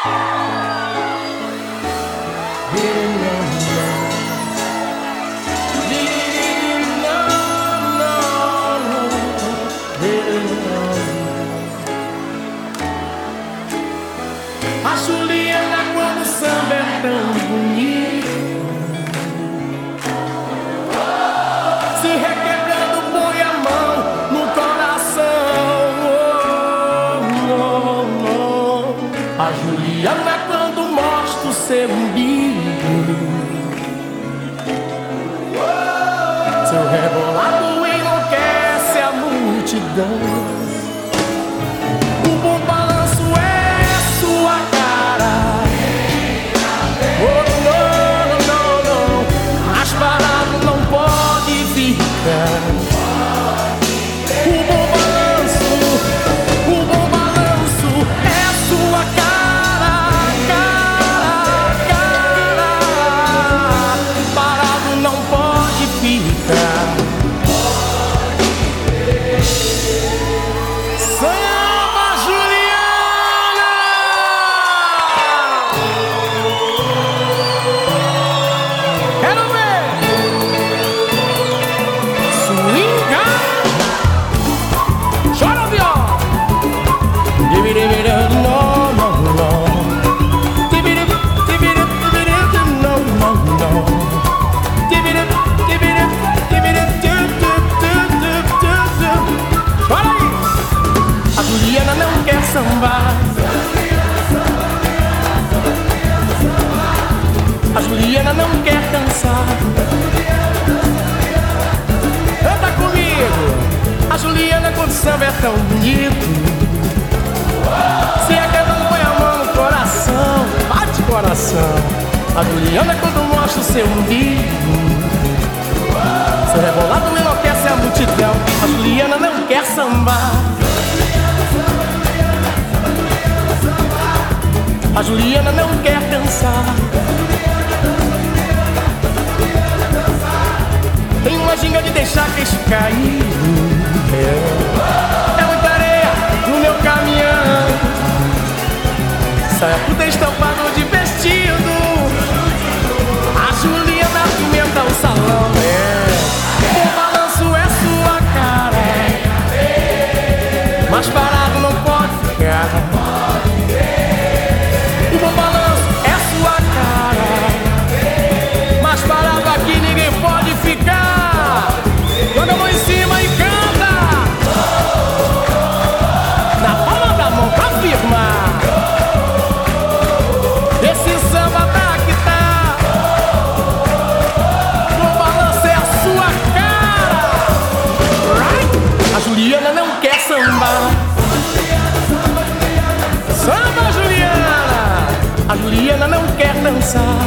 A Juliana, quando o samba é tão bonito, se requebrando, põe a mão no coração. A Juliana, quando mostra o seu umbigo, seu rebolado enlouquece a multidão. O bom balanço é sua cara. Oh, não, não, não, mas parado não pode ficar. O bom balanço é sua cara, cara. Parado não pode ficar. A Juliana não quer sambar. A Juliana não quer dançar. Canta comigo. A Juliana, quando o samba é tão bonito, se aquela põe a mão no coração, bate coração. A Juliana, quando mostra o seu umbigo, seu rebolado enlouquece a multidão. A Juliana não quer sambar. A Juliana não quer dançar. Tem uma ginga de deixar queixo cair. É muita areia no meu caminhão. Saia puta estampado de vestido. A Juliana pimenta o salão. O balanço é sua cara, mas parado não pode ficar. O bom balanço é sua cara, mas parado aqui ninguém pode ficar. Joga a mão em cima e canta. Na palma da mão pra firmar. Esse samba tá que tá. O bom balanço é a sua cara. A Juliana não quer sambar. Samba, Juliana. A Juliana não quer dançar.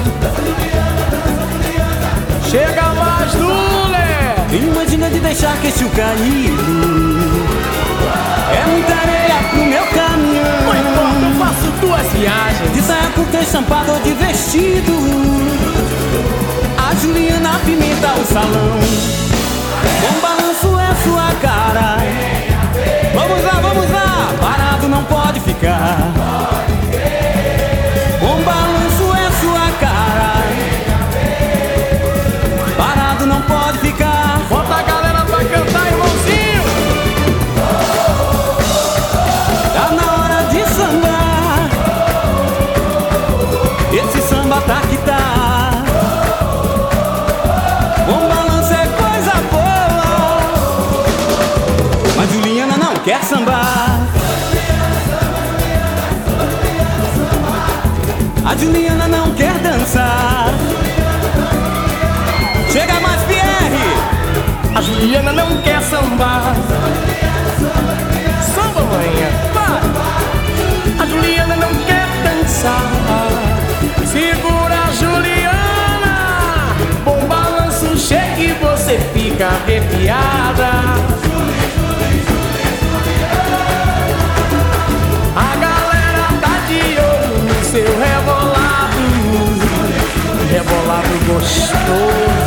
Chega mais, Lulé. Tem uma ginga de deixar queixo caído. É muita areia pro meu caminhão. Não importa, eu faço duas viagens. De saia curta estampada ou de vestido. A Juliana pimenta o salão. Bom balanço é sua cara. Vamos lá, parado não pode ficar. Bom balanço é sua cara, parado não pode ficar. Bota a galera pra cantar, irmãozinho. Tá na hora de sambar. Esse samba tá que tá. Bom balanço é coisa boa, mas Juliana não quer sambar. A Juliana não quer dançar. Chega mais, Pierre. A Juliana não quer sambar. Samba, manhã, vai. A Juliana não quer dançar. Segura a Juliana. Bom balanço, chega e você fica arrepiada. A galera tá de olho no seu rebolado, rebolado gostoso.